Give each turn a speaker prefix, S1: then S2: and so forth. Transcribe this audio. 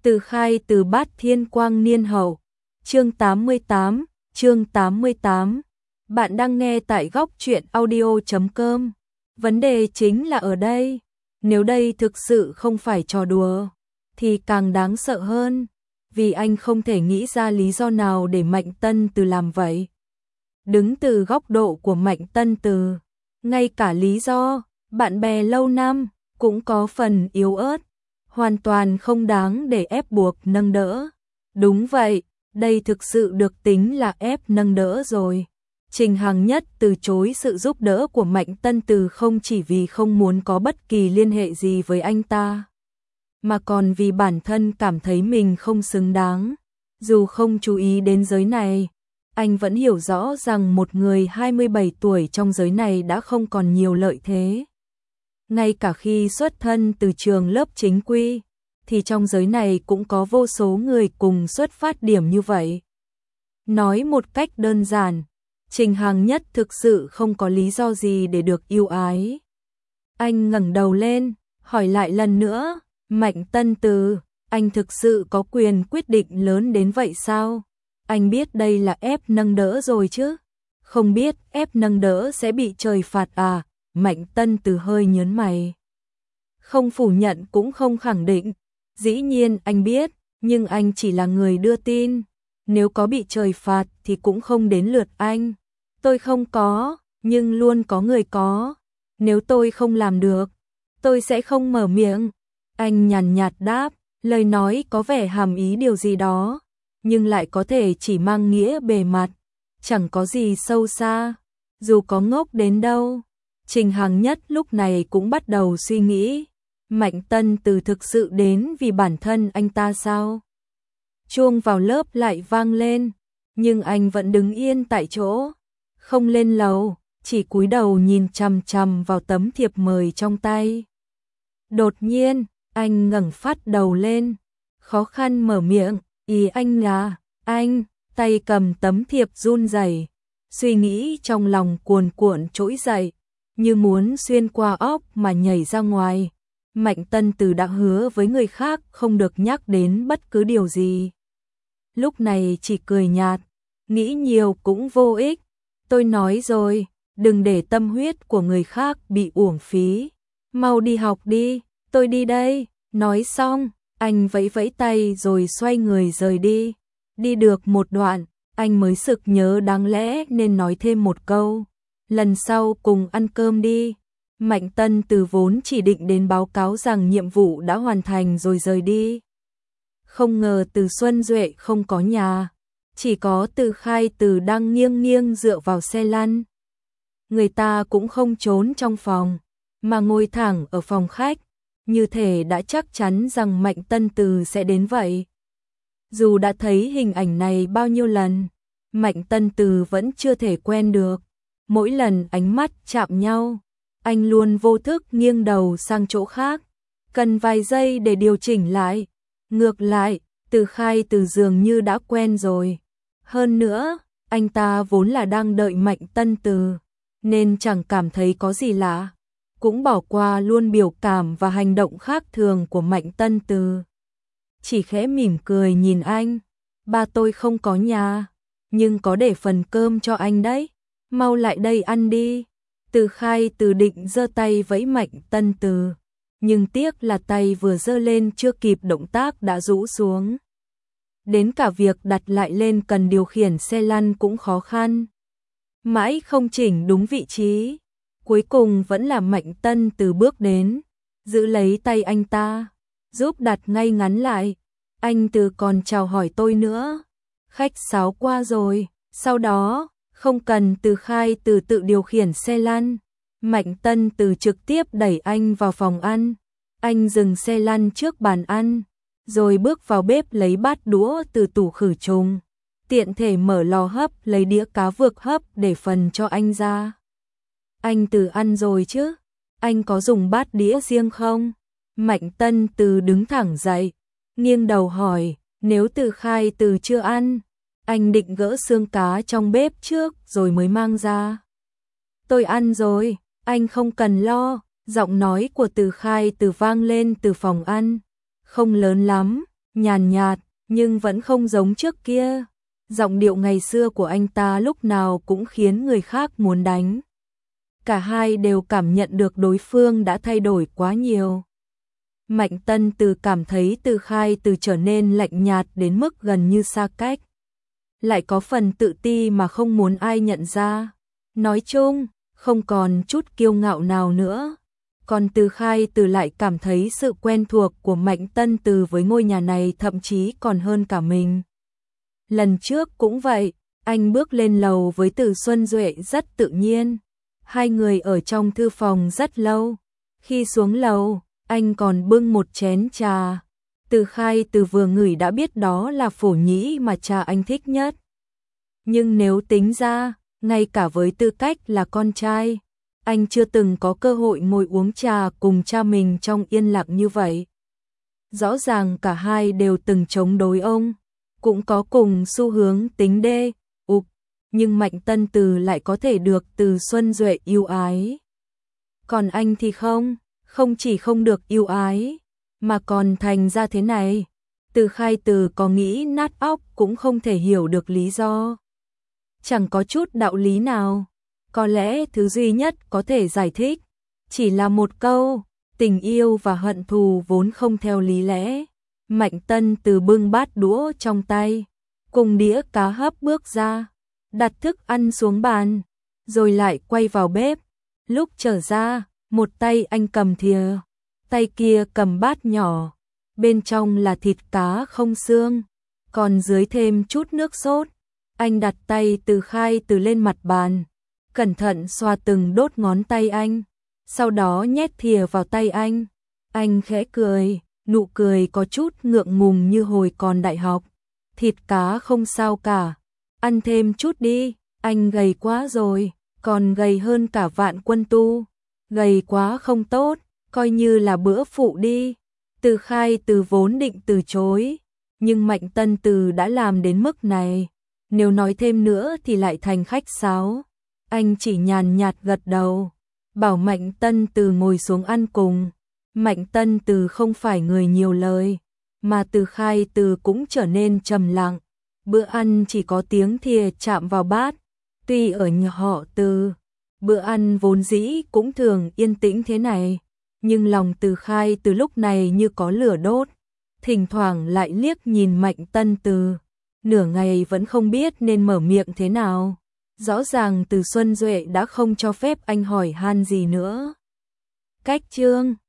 S1: Từ khai từ Bát Thiên Quang Niên Hậu. Chương 88. Bạn đang nghe tại góc truyện audio.com. Vấn đề chính là ở đây. Nếu đây thực sự không phải trò đùa, thì càng đáng sợ hơn. Vì anh không thể nghĩ ra lý do nào để Mạnh Tân Từ làm vậy. Đứng từ góc độ của Mạnh Tân Từ, ngay cả lý do bạn bè lâu năm cũng có phần yếu ớt, hoàn toàn không đáng để ép buộc nâng đỡ. Đúng vậy, đây thực sự được tính là ép nâng đỡ rồi. Trình Hằng Nhất từ chối sự giúp đỡ của Mạnh Tân Từ không chỉ vì không muốn có bất kỳ liên hệ gì với anh ta, mà còn vì bản thân cảm thấy mình không xứng đáng. Dù không chú ý đến giới này, anh vẫn hiểu rõ rằng một người 27 tuổi trong giới này đã không còn nhiều lợi thế. Ngay cả khi xuất thân từ trường lớp chính quy, thì trong giới này cũng có vô số người cùng xuất phát điểm như vậy. Nói một cách đơn giản, Trình Hằng Nhất thực sự không có lý do gì để được yêu ái. Anh ngẩng đầu lên, hỏi lại lần nữa, Mạnh Tân Từ, anh thực sự có quyền quyết định lớn đến vậy sao? Anh biết đây là ép nâng đỡ rồi chứ? Không biết ép nâng đỡ sẽ bị trời phạt à? Mạnh Tân Từ hơi nhớn mày. Không phủ nhận cũng không khẳng định. Dĩ nhiên anh biết, nhưng anh chỉ là người đưa tin. Nếu có bị trời phạt thì cũng không đến lượt anh. Tôi không có, nhưng luôn có người có. Nếu tôi không làm được, tôi sẽ không mở miệng. Anh nhàn nhạt đáp, lời nói có vẻ hàm ý điều gì đó, nhưng lại có thể chỉ mang nghĩa bề mặt, chẳng có gì sâu xa. Dù có ngốc đến đâu, Trình Hằng Nhất lúc này cũng bắt đầu suy nghĩ, Mạnh Tân Từ thực sự đến vì bản thân anh ta sao? Chuông vào lớp lại vang lên, nhưng anh vẫn đứng yên tại chỗ, không lên lầu, chỉ cúi đầu nhìn chằm chằm vào tấm thiệp mời trong tay. Đột nhiên, anh ngẩng phát đầu lên, khó khăn mở miệng, ý anh là, anh, tay cầm tấm thiệp run rẩy, suy nghĩ trong lòng cuồn cuộn trỗi dậy, như muốn xuyên qua óc mà nhảy ra ngoài. Mạnh Tân Từ đã hứa với người khác không được nhắc đến bất cứ điều gì. Lúc này chỉ cười nhạt, nghĩ nhiều cũng vô ích. Tôi nói rồi, đừng để tâm huyết của người khác bị uổng phí. Mau đi học đi, tôi đi đây. Nói xong, anh vẫy vẫy tay rồi xoay người rời đi. Đi được một đoạn, anh mới sực nhớ đáng lẽ nên nói thêm một câu. Lần sau cùng ăn cơm đi. Mạnh Tân Từ vốn chỉ định đến báo cáo rằng nhiệm vụ đã hoàn thành rồi rời đi. Không ngờ Từ Xuân Duệ không có nhà, chỉ có Từ Khai Từ đang nghiêng nghiêng dựa vào xe lăn. Người ta cũng không trốn trong phòng, mà ngồi thẳng ở phòng khách, như thể đã chắc chắn rằng Mạnh Tân Từ sẽ đến vậy. Dù đã thấy hình ảnh này bao nhiêu lần, Mạnh Tân Từ vẫn chưa thể quen được. Mỗi lần ánh mắt chạm nhau, anh luôn vô thức nghiêng đầu sang chỗ khác, cần vài giây để điều chỉnh lại. Ngược lại, Từ Khai Từ dường như đã quen rồi. Hơn nữa, anh ta vốn là đang đợi Mạnh Tân Từ, nên chẳng cảm thấy có gì lạ, cũng bỏ qua luôn biểu cảm và hành động khác thường của Mạnh Tân Từ. Chỉ khẽ mỉm cười nhìn anh, ba tôi không có nhà, nhưng có để phần cơm cho anh đấy, mau lại đây ăn đi. Từ Khai Từ định giơ tay vẫy Mạnh Tân Từ, nhưng tiếc là tay vừa giơ lên chưa kịp động tác đã rũ xuống. Đến cả việc đặt lại lên cần điều khiển xe lăn cũng khó khăn. Mãi không chỉnh đúng vị trí, cuối cùng vẫn là Mạnh Tân Từ bước đến, giữ lấy tay anh ta, giúp đặt ngay ngắn lại. Anh Từ còn chào hỏi tôi nữa, khách sáo qua rồi. Sau đó, không cần Từ Khai Từ tự điều khiển xe lăn, Mạnh Tân Từ trực tiếp đẩy anh vào phòng ăn. Anh dừng xe lăn trước bàn ăn, rồi bước vào bếp lấy bát đũa từ tủ khử trùng, tiện thể mở lò hấp lấy đĩa cá vược hấp để phần cho anh ra. Anh Từ ăn rồi chứ? Anh có dùng bát đĩa riêng không? Mạnh Tân Từ đứng thẳng dậy, nghiêng đầu hỏi. Nếu Từ Khai Từ chưa ăn, anh định gỡ xương cá trong bếp trước rồi mới mang ra. Tôi ăn rồi, anh không cần lo. Giọng nói của Từ Khai Từ vang lên từ phòng ăn, không lớn lắm, nhàn nhạt, nhưng vẫn không giống trước kia. Giọng điệu ngày xưa của anh ta lúc nào cũng khiến người khác muốn đánh. Cả hai đều cảm nhận được đối phương đã thay đổi quá nhiều. Mạnh Tân Từ cảm thấy Từ Khai Từ trở nên lạnh nhạt đến mức gần như xa cách. Lại có phần tự ti mà không muốn ai nhận ra. Nói chung, không còn chút kiêu ngạo nào nữa. Còn Từ Khai Từ lại cảm thấy sự quen thuộc của Mạnh Tân Từ với ngôi nhà này thậm chí còn hơn cả mình. Lần trước cũng vậy, anh bước lên lầu với Từ Xuân Duệ rất tự nhiên. Hai người ở trong thư phòng rất lâu. Khi xuống lầu, anh còn bưng một chén trà. Từ Khai Từ vừa ngửi đã biết đó là phổ nhĩ mà trà anh thích nhất. Nhưng nếu tính ra, ngay cả với tư cách là con trai, anh chưa từng có cơ hội ngồi uống trà cùng cha mình trong yên lặng như vậy. Rõ ràng cả hai đều từng chống đối ông, cũng có cùng xu hướng tính đê, ục, nhưng Mạnh Tân Từ lại có thể được Từ Xuân Duệ yêu ái. Còn anh thì không, không chỉ không được yêu ái, mà còn thành ra thế này. Từ Khai Từ có nghĩ nát óc cũng không thể hiểu được lý do. Chẳng có chút đạo lý nào. Có lẽ thứ duy nhất có thể giải thích chỉ là một câu, tình yêu và hận thù vốn không theo lý lẽ. Mạnh Tân Từ bưng bát đũa trong tay, cùng đĩa cá hấp bước ra, đặt thức ăn xuống bàn, rồi lại quay vào bếp. Lúc trở ra, một tay anh cầm thìa, tay kia cầm bát nhỏ, bên trong là thịt cá không xương, còn dưới thêm chút nước sốt. Anh đặt tay Từ Khai Từ lên mặt bàn, cẩn thận xoa từng đốt ngón tay anh, sau đó nhét thìa vào tay anh. Anh khẽ cười, nụ cười có chút ngượng ngùng như hồi còn đại học. Thịt cá không sao cả, ăn thêm chút đi, anh gầy quá rồi, còn gầy hơn cả Vạn Quân Tu. Gầy quá không tốt, coi như là bữa phụ đi. Từ Khai Từ vốn định từ chối, nhưng Mạnh Tân Từ đã làm đến mức này, nếu nói thêm nữa thì lại thành khách sáo. Anh chỉ nhàn nhạt gật đầu, bảo Mạnh Tân Từ ngồi xuống ăn cùng. Mạnh Tân Từ không phải người nhiều lời, mà Từ Khai Từ cũng trở nên trầm lặng. Bữa ăn chỉ có tiếng thìa chạm vào bát. Tuy ở nhà họ Từ, bữa ăn vốn dĩ cũng thường yên tĩnh thế này, nhưng lòng Từ Khai Từ lúc này như có lửa đốt. Thỉnh thoảng lại liếc nhìn Mạnh Tân Từ, nửa ngày vẫn không biết nên mở miệng thế nào. Rõ ràng Từ Xuân Duệ đã không cho phép anh hỏi han gì nữa. Cách chương